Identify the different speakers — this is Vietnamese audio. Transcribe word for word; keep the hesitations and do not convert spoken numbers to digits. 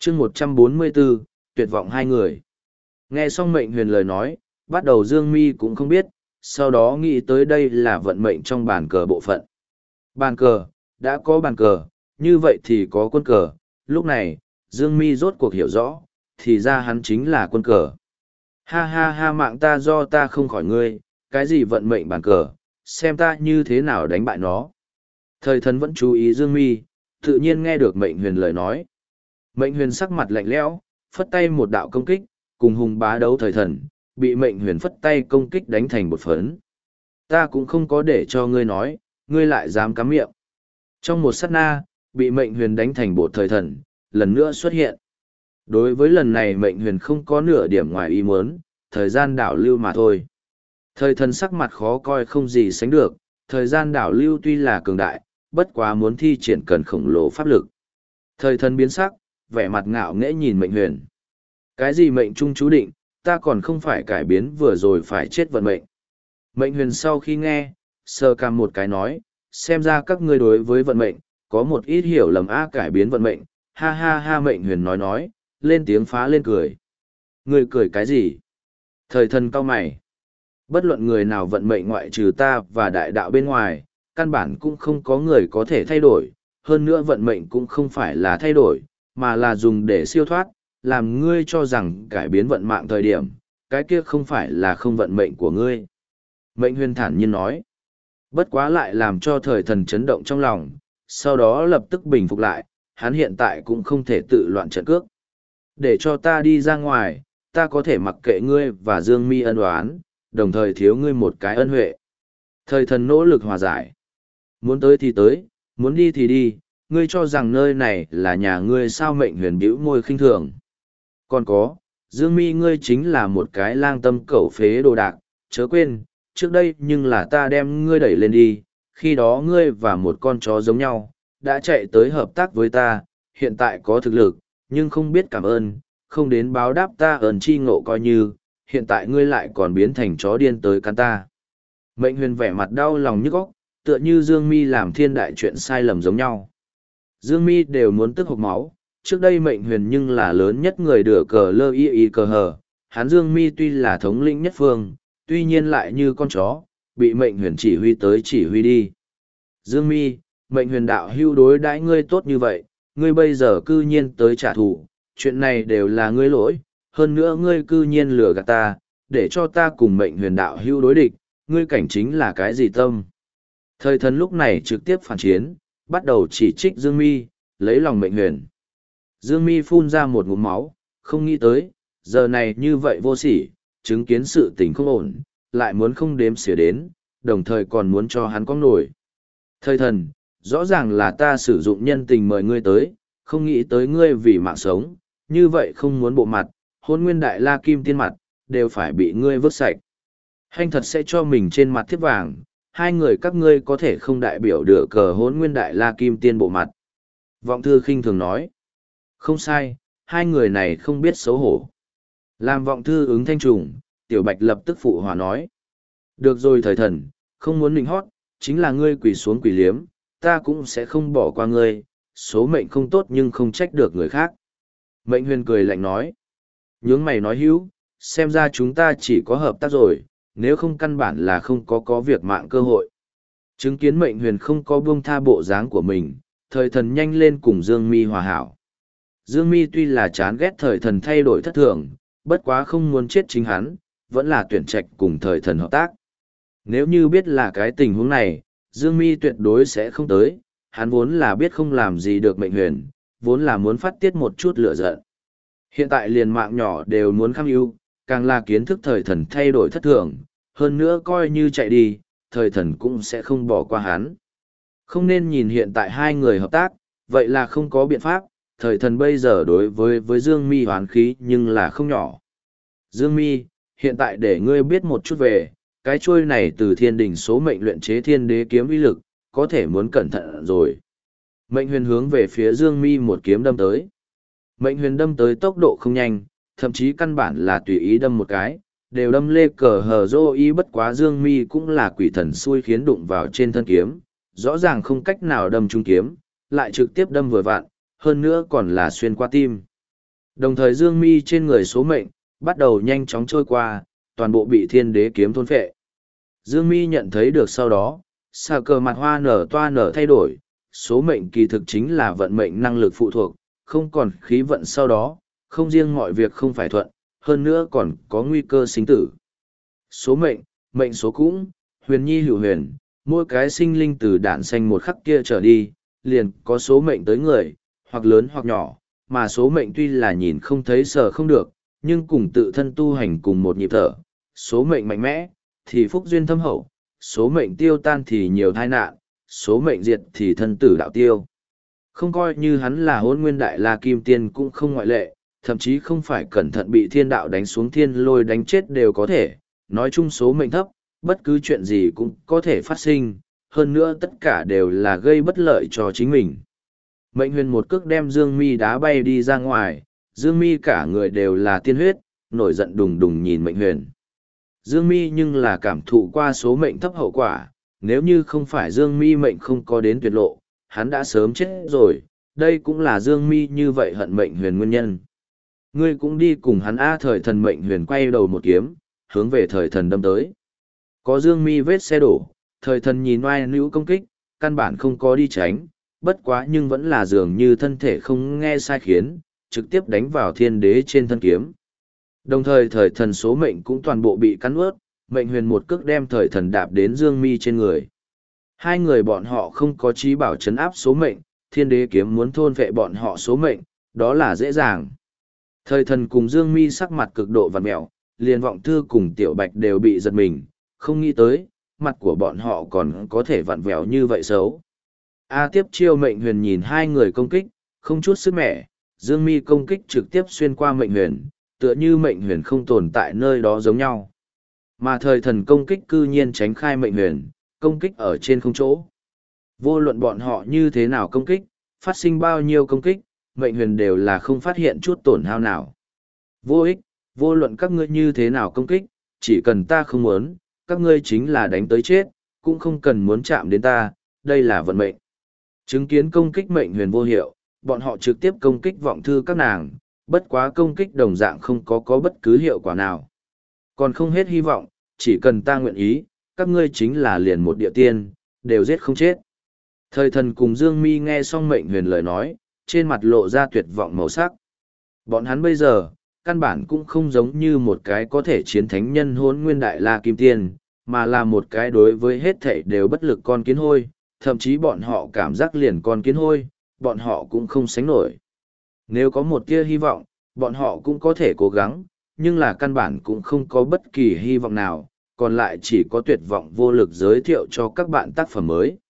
Speaker 1: chương một trăm bốn mươi bốn, tuyệt vọng hai người. Nghe xong mệnh huyền lời nói, bắt đầu Dương Mi cũng không biết, sau đó nghĩ tới đây là vận mệnh trong bàn cờ bộ phận. Bàn cờ, đã có bàn cờ, như vậy thì có quân cờ, lúc này, Dương Mi rốt cuộc hiểu rõ, thì ra hắn chính là quân cờ. Ha ha ha, mạng ta do ta không khỏi ngươi, cái gì vận mệnh bàn cờ, xem ta như thế nào đánh bại nó. Thời thần vẫn chú ý Dương Mi, tự nhiên nghe được mệnh huyền lời nói. Mệnh huyền sắc mặt lạnh lẽo, phất tay một đạo công kích, cùng hùng bá đấu thời thần, bị mệnh huyền phất tay công kích đánh thành bột phấn. Ta cũng không có để cho ngươi nói, ngươi lại dám cắm miệng. Trong một sát na, bị mệnh huyền đánh thành bột thời thần, lần nữa xuất hiện. Đối với lần này mệnh huyền không có nửa điểm ngoài ý muốn, thời gian đảo lưu mà thôi. Thời thần sắc mặt khó coi không gì sánh được, thời gian đảo lưu tuy là cường đại, bất quá muốn thi triển cần khổng lồ pháp lực. Thời thần biến sắc, vẻ mặt ngạo nghễ nhìn mệnh huyền. Cái gì mệnh trung chú định, ta còn không phải cải biến vừa rồi phải chết vận mệnh. Mệnh huyền sau khi nghe, sơ cằm một cái nói, xem ra các ngươi đối với vận mệnh, có một ít hiểu lầm a cải biến vận mệnh, ha ha ha mệnh huyền nói nói, lên tiếng phá lên cười. Ngươi cười cái gì? Thời thần cau mày. Bất luận người nào vận mệnh ngoại trừ ta và đại đạo bên ngoài, căn bản cũng không có người có thể thay đổi, hơn nữa vận mệnh cũng không phải là thay đổi, mà là dùng để siêu thoát, làm ngươi cho rằng cải biến vận mạng thời điểm, cái kia không phải là không vận mệnh của ngươi. Mệnh huyền thản nhiên nói. Bất quá lại làm cho thời thần chấn động trong lòng, sau đó lập tức bình phục lại, hắn hiện tại cũng không thể tự loạn trận cước. Để cho ta đi ra ngoài, ta có thể mặc kệ ngươi và Dương Mi ân oán, đồng thời thiếu ngươi một cái ân huệ. Thời thần nỗ lực hòa giải. Muốn tới thì tới, muốn đi thì đi, ngươi cho rằng nơi này là nhà ngươi sao mệnh huyền bĩu môi khinh thường. Còn có, Dương Mi ngươi chính là một cái lang tâm cẩu phế đồ đạc, chớ quên, trước đây nhưng là ta đem ngươi đẩy lên đi, khi đó ngươi và một con chó giống nhau, đã chạy tới hợp tác với ta, hiện tại có thực lực, nhưng không biết cảm ơn, không đến báo đáp ta ơn chi ngộ coi như, hiện tại ngươi lại còn biến thành chó điên tới cắn ta. Mệnh huyền vẻ mặt đau lòng nhức óc, tựa như Dương Mi làm thiên đại chuyện sai lầm giống nhau. Dương Mi đều muốn tức hộc máu, trước đây mệnh huyền nhưng là lớn nhất người đửa cờ lơ y y cờ hờ, hắn Dương Mi tuy là thống lĩnh nhất phương, tuy nhiên lại như con chó, bị mệnh huyền chỉ huy tới chỉ huy đi. Dương Mi, mệnh huyền đạo hưu đối đãi ngươi tốt như vậy, ngươi bây giờ cư nhiên tới trả thù, chuyện này đều là ngươi lỗi, hơn nữa ngươi cư nhiên lừa gạt ta, để cho ta cùng mệnh huyền đạo hưu đối địch, ngươi cảnh chính là cái gì tâm. Thời thần lúc này trực tiếp phản chiến, bắt đầu chỉ trích Dương Mi, lấy lòng mệnh huyền. Dương Mi phun ra một ngụm máu, không nghĩ tới, giờ này như vậy vô sỉ, chứng kiến sự tình không ổn, lại muốn không đếm xỉa đến, đồng thời còn muốn cho hắn có nổi. Thời thần, rõ ràng là ta sử dụng nhân tình mời ngươi tới, không nghĩ tới ngươi vì mạng sống, như vậy không muốn bộ mặt, hôn nguyên đại la kim tiên mặt, đều phải bị ngươi vứt sạch. Hành thật sẽ cho mình trên mặt thiếp vàng, hai người các ngươi có thể không đại biểu được cờ hôn nguyên đại la kim tiên bộ mặt. Vọng thư khinh thường nói. Không sai, hai người này không biết xấu hổ. Làm vọng thư ứng thanh trùng, tiểu bạch lập tức phụ hòa nói. Được rồi thời thần, không muốn mình hót, chính là ngươi quỳ xuống quỳ liếm, ta cũng sẽ không bỏ qua ngươi, số mệnh không tốt nhưng không trách được người khác. Mệnh huyền cười lạnh nói. Nhướng mày nói hữu, xem ra chúng ta chỉ có hợp tác rồi, nếu không căn bản là không có có việc mạng cơ hội. Chứng kiến mệnh huyền không có buông tha bộ dáng của mình, thời thần nhanh lên cùng Dương Mi hòa hảo. Dương Mi tuy là chán ghét thời thần thay đổi thất thường, bất quá không muốn chết chính hắn, vẫn là tuyển trạch cùng thời thần hợp tác. Nếu như biết là cái tình huống này, Dương Mi tuyệt đối sẽ không tới, hắn vốn là biết không làm gì được mệnh huyền, vốn là muốn phát tiết một chút lửa giận. Hiện tại liền mạng nhỏ đều muốn kham ưu, càng là kiến thức thời thần thay đổi thất thường, hơn nữa coi như chạy đi, thời thần cũng sẽ không bỏ qua hắn. Không nên nhìn hiện tại hai người hợp tác, vậy là không có biện pháp, thời thần bây giờ đối với với Dương Mi hoán khí nhưng là không nhỏ. Dương Mi, hiện tại để ngươi biết một chút về, cái chuôi này từ thiên đình số mệnh luyện chế thiên đế kiếm uy lực, có thể muốn cẩn thận rồi. Mệnh huyền hướng về phía Dương Mi một kiếm đâm tới. Mệnh huyền đâm tới tốc độ không nhanh, thậm chí căn bản là tùy ý đâm một cái, đều đâm lê cờ hờ dô y bất quá Dương Mi cũng là quỷ thần xui khiến đụng vào trên thân kiếm, rõ ràng không cách nào đâm trúng kiếm, lại trực tiếp đâm vừa vặn, hơn nữa còn là xuyên qua tim. Đồng thời dương mi trên người số mệnh, bắt đầu nhanh chóng trôi qua, toàn bộ bị thiên đế kiếm thôn phệ. Dương mi nhận thấy được sau đó, xà cờ mặt hoa nở toa nở thay đổi, số mệnh kỳ thực chính là vận mệnh năng lực phụ thuộc, không còn khí vận sau đó, không riêng mọi việc không phải thuận, hơn nữa còn có nguy cơ sinh tử. Số mệnh, mệnh số cũng, huyền nhi hữu huyền, mỗi cái sinh linh từ đản xanh một khắc kia trở đi, liền có số mệnh tới người, hoặc lớn hoặc nhỏ, mà số mệnh tuy là nhìn không thấy sờ không được, nhưng cùng tự thân tu hành cùng một nhịp thở, số mệnh mạnh mẽ, thì phúc duyên thâm hậu, số mệnh tiêu tan thì nhiều tai nạn, số mệnh diệt thì thân tử đạo tiêu. Không coi như hắn là hôn nguyên đại la kim tiên cũng không ngoại lệ, thậm chí không phải cẩn thận bị thiên đạo đánh xuống thiên lôi đánh chết đều có thể, nói chung số mệnh thấp, bất cứ chuyện gì cũng có thể phát sinh, hơn nữa tất cả đều là gây bất lợi cho chính mình. Mệnh huyền một cước đem Dương Mi đá bay đi ra ngoài, Dương Mi cả người đều là tiên huyết, nổi giận đùng đùng nhìn mệnh huyền. Dương Mi nhưng là cảm thụ qua số mệnh thấp hậu quả, nếu như không phải Dương Mi mệnh không có đến tuyệt lộ, hắn đã sớm chết rồi, đây cũng là Dương Mi như vậy hận mệnh huyền nguyên nhân. Ngươi cũng đi cùng hắn A. Thời thần mệnh huyền quay đầu một kiếm, hướng về thời thần đâm tới. Có Dương Mi vết xe đổ, thời thần nhìn oai nữ công kích, căn bản không có đi tránh, bất quá nhưng vẫn là dường như thân thể không nghe sai khiến, trực tiếp đánh vào thiên đế trên thân kiếm. Đồng thời thời thần số mệnh cũng toàn bộ bị cắn ướt, mệnh huyền một cước đem thời thần đạp đến Dương Mi trên người. Hai người bọn họ không có trí bảo chấn áp số mệnh, thiên đế kiếm muốn thôn vệ bọn họ số mệnh, đó là dễ dàng. Thời thần cùng Dương Mi sắc mặt cực độ vằn mẹo, liền vọng thư cùng tiểu bạch đều bị giật mình, không nghĩ tới, mặt của bọn họ còn có thể vặn vẹo như vậy xấu. A tiếp chiêu mệnh huyền nhìn hai người công kích, không chút sức mẻ, Dương Mi công kích trực tiếp xuyên qua mệnh huyền, tựa như mệnh huyền không tồn tại nơi đó giống nhau. Mà thời thần công kích cư nhiên tránh khai mệnh huyền, công kích ở trên không chỗ. Vô luận bọn họ như thế nào công kích, phát sinh bao nhiêu công kích, mệnh huyền đều là không phát hiện chút tổn hao nào. Vô ích, vô luận các ngươi như thế nào công kích, chỉ cần ta không muốn, các ngươi chính là đánh tới chết, cũng không cần muốn chạm đến ta, đây là vận mệnh. Chứng kiến công kích mệnh huyền vô hiệu, bọn họ trực tiếp công kích vọng thư các nàng, bất quá công kích đồng dạng không có có bất cứ hiệu quả nào. Còn không hết hy vọng, chỉ cần ta nguyện ý, các ngươi chính là liền một địa tiên, đều giết không chết. Thời thần cùng Dương Mi nghe xong mệnh huyền lời nói, trên mặt lộ ra tuyệt vọng màu sắc. Bọn hắn bây giờ, căn bản cũng không giống như một cái có thể chiến thánh nhân hôn nguyên đại la kim tiên, mà là một cái đối với hết thảy đều bất lực con kiến hôi, thậm chí bọn họ cảm giác liền con kiến hôi, bọn họ cũng không sánh nổi. Nếu có một tia hy vọng, bọn họ cũng có thể cố gắng, nhưng là căn bản cũng không có bất kỳ hy vọng nào, còn lại chỉ có tuyệt vọng vô lực giới thiệu cho các bạn tác phẩm mới.